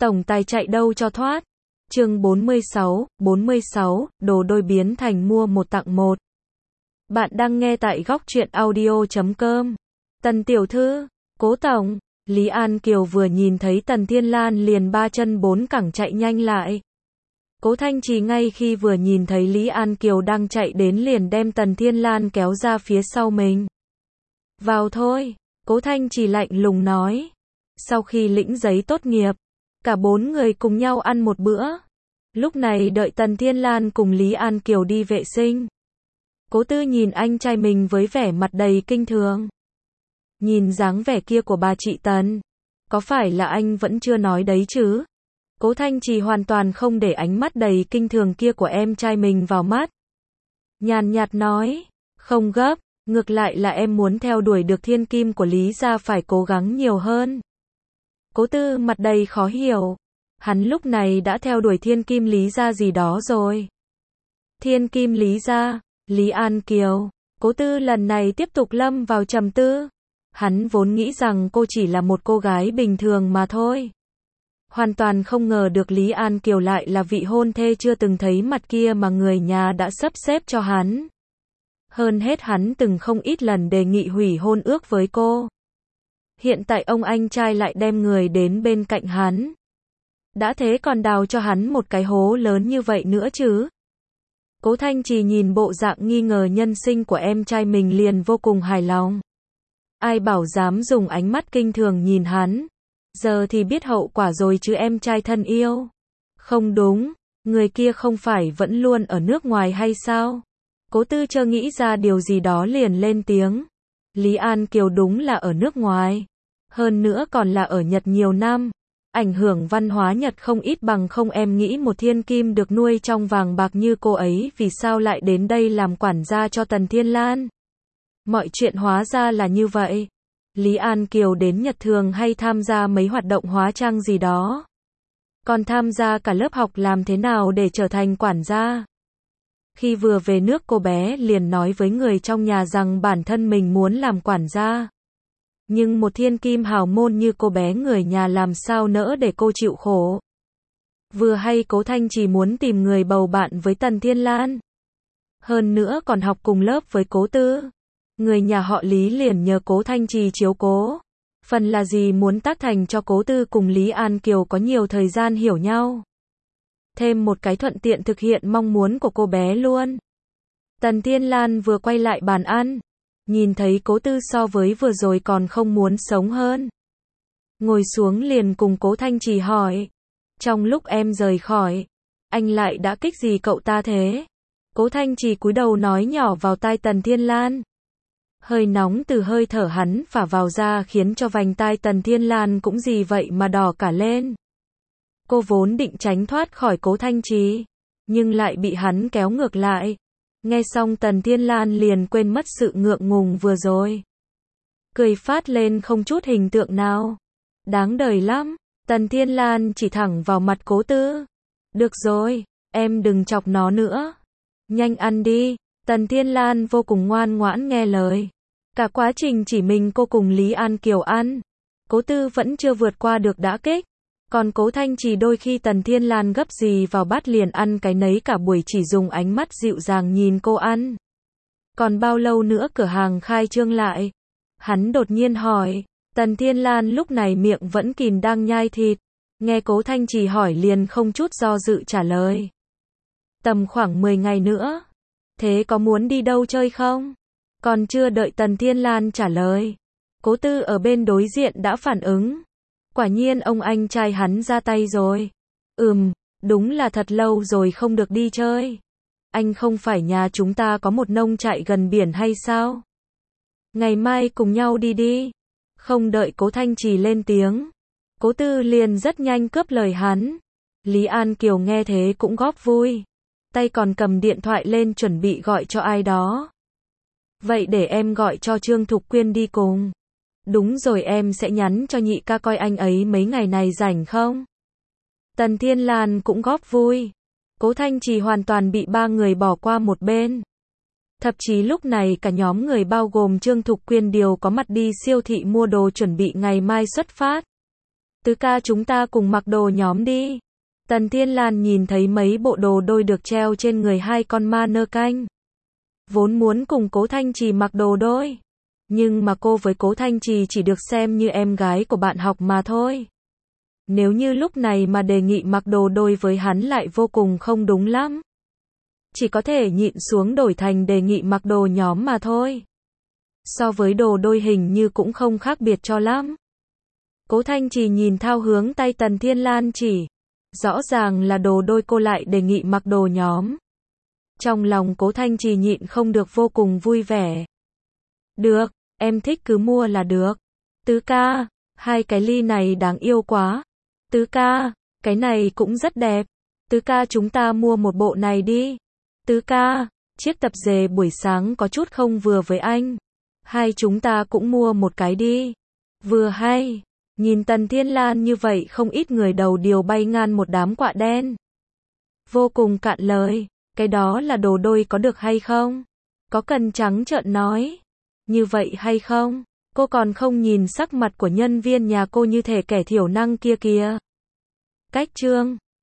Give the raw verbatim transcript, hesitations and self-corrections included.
Tổng tài chạy đâu cho thoát. Chương bốn mươi sáu, bốn mươi sáu, đồ đôi biến thành mua một tặng một. Bạn đang nghe tại góc truyện audio chấm com. Tần tiểu thư, Cố tổng, Lý An Kiều vừa nhìn thấy Tần Thiên Lan liền ba chân bốn cẳng chạy nhanh lại. Cố Thanh Trì ngay khi vừa nhìn thấy Lý An Kiều đang chạy đến liền đem Tần Thiên Lan kéo ra phía sau mình. Vào thôi, Cố Thanh Trì lạnh lùng nói. Sau khi lĩnh giấy tốt nghiệp, cả bốn người cùng nhau ăn một bữa. Lúc này đợi Tần Thiên Lan cùng Lý An Kiều đi vệ sinh. Cố Tư nhìn anh trai mình với vẻ mặt đầy kinh thường. Nhìn dáng vẻ kia của bà chị Tần, có phải là anh vẫn chưa nói đấy chứ? Cố Thanh Trì hoàn toàn không để ánh mắt đầy kinh thường kia của em trai mình vào mắt. Nhàn nhạt nói, không gấp, ngược lại là em muốn theo đuổi được thiên kim của Lý gia phải cố gắng nhiều hơn. Cố Tư mặt đầy khó hiểu, hắn lúc này đã theo đuổi thiên kim Lý gia gì đó rồi. Thiên kim Lý gia, Lý An Kiều, Cố Tư lần này tiếp tục lâm vào trầm tư. Hắn vốn nghĩ rằng cô chỉ là một cô gái bình thường mà thôi. Hoàn toàn không ngờ được Lý An Kiều lại là vị hôn thê chưa từng thấy mặt kia mà người nhà đã sắp xếp cho hắn. Hơn hết hắn từng không ít lần đề nghị hủy hôn ước với cô. Hiện tại ông anh trai lại đem người đến bên cạnh hắn. Đã thế còn đào cho hắn một cái hố lớn như vậy nữa chứ. Cố Thanh Trì nhìn bộ dạng nghi ngờ nhân sinh của em trai mình liền vô cùng hài lòng. Ai bảo dám dùng ánh mắt kinh thường nhìn hắn. Giờ thì biết hậu quả rồi chứ em trai thân yêu. Không đúng, người kia không phải vẫn luôn ở nước ngoài hay sao? Cố Tư chợt nghĩ ra điều gì đó liền lên tiếng. Lý An Kiều đúng là ở nước ngoài. Hơn nữa còn là ở Nhật nhiều năm. Ảnh hưởng văn hóa Nhật không ít bằng không em nghĩ một thiên kim được nuôi trong vàng bạc như cô ấy vì sao lại đến đây làm quản gia cho Tần Thiên Lan. Mọi chuyện hóa ra là như vậy. Lý An Kiều đến Nhật thường hay tham gia mấy hoạt động hóa trang gì đó. Còn tham gia cả lớp học làm thế nào để trở thành quản gia. Khi vừa về nước cô bé liền nói với người trong nhà rằng bản thân mình muốn làm quản gia. Nhưng một thiên kim hào môn như cô bé người nhà làm sao nỡ để cô chịu khổ. Vừa hay Cố Thanh chỉ muốn tìm người bầu bạn với Tần Thiên Lan. Hơn nữa còn học cùng lớp với Cố Tư. Người nhà họ Lý liền nhờ Cố Thanh Trì chiếu cố. Phần là gì muốn tác thành cho Cố Tư cùng Lý An Kiều có nhiều thời gian hiểu nhau. Thêm một cái thuận tiện thực hiện mong muốn của cô bé luôn. Tần Thiên Lan vừa quay lại bàn ăn. Nhìn thấy Cố Tư so với vừa rồi còn không muốn sống hơn. Ngồi xuống liền cùng Cố Thanh Trì hỏi. Trong lúc em rời khỏi, anh lại đã kích gì cậu ta thế? Cố Thanh Trì cúi đầu nói nhỏ vào tai Tần Thiên Lan. Hơi nóng từ hơi thở hắn phả vào ra khiến cho vành tai Tần Thiên Lan cũng gì vậy mà đỏ cả lên. Cô vốn định tránh thoát khỏi Cố Thanh Trì, nhưng lại bị hắn kéo ngược lại. Nghe xong Tần Thiên Lan liền quên mất sự ngượng ngùng vừa rồi. Cười phát lên không chút hình tượng nào. Đáng đời lắm. Tần Thiên Lan chỉ thẳng vào mặt Cố Tư. Được rồi, em đừng chọc nó nữa. Nhanh ăn đi. Tần Thiên Lan vô cùng ngoan ngoãn nghe lời. Cả quá trình chỉ mình cô cùng Lý An Kiều ăn. Cố Tư vẫn chưa vượt qua được đả kích. Còn Cố Thanh Trì đôi khi Tần Thiên Lan gấp gì vào bát liền ăn cái nấy cả buổi chỉ dùng ánh mắt dịu dàng nhìn cô ăn. Còn bao lâu nữa cửa hàng khai trương lại? Hắn đột nhiên hỏi. Tần Thiên Lan lúc này miệng vẫn kìm đang nhai thịt. Nghe Cố Thanh Trì hỏi liền không chút do dự trả lời. Tầm khoảng mười ngày nữa. Thế có muốn đi đâu chơi không? Còn chưa đợi Tần Thiên Lan trả lời. Cố Tư ở bên đối diện đã phản ứng. Quả nhiên ông anh trai hắn ra tay rồi. Ừm, đúng là thật lâu rồi không được đi chơi. Anh không phải nhà chúng ta có một nông trại gần biển hay sao? Ngày mai cùng nhau đi đi. Không đợi Cố Thanh Trì lên tiếng. Cố Tư liền rất nhanh cướp lời hắn. Lý An Kiều nghe thế cũng góp vui. Tay còn cầm điện thoại lên chuẩn bị gọi cho ai đó. Vậy để em gọi cho Trương Thục Quyên đi cùng. Đúng rồi em sẽ nhắn cho nhị ca coi anh ấy mấy ngày này rảnh không? Tần Thiên Lan cũng góp vui. Cố Thanh Trì hoàn toàn bị ba người bỏ qua một bên. Thậm chí lúc này cả nhóm người bao gồm Trương Thục Quyên đều có mặt đi siêu thị mua đồ chuẩn bị ngày mai xuất phát. Tứ ca chúng ta cùng mặc đồ nhóm đi. Tần Thiên Lan nhìn thấy mấy bộ đồ đôi được treo trên người hai con ma nơ canh. Vốn muốn cùng Cố Thanh Trì mặc đồ đôi. Nhưng mà cô với Cố Thanh Trì chỉ được xem như em gái của bạn học mà thôi. Nếu như lúc này mà đề nghị mặc đồ đôi với hắn lại vô cùng không đúng lắm. Chỉ có thể nhịn xuống đổi thành đề nghị mặc đồ nhóm mà thôi. So với đồ đôi hình như cũng không khác biệt cho lắm. Cố Thanh Trì nhìn thao hướng tay Tần Thiên Lan chỉ. Rõ ràng là đồ đôi cô lại đề nghị mặc đồ nhóm. Trong lòng Cố Thanh Trì nhịn không được vô cùng vui vẻ. Được, em thích cứ mua là được. Tứ ca, hai cái ly này đáng yêu quá. Tứ ca, cái này cũng rất đẹp. Tứ ca chúng ta mua một bộ này đi. Tứ ca, chiếc tập dề buổi sáng có chút không vừa với anh. Hai chúng ta cũng mua một cái đi. Vừa hay. Nhìn Tần Thiên Lan như vậy không ít người đầu điều bay ngang một đám quạ đen. Vô cùng cạn lời. Cái đó là đồ đôi có được hay không? Có cần trắng trợn nói. Như vậy hay không? Cô còn không nhìn sắc mặt của nhân viên nhà cô như thể kẻ thiểu năng kia kìa. Cách chương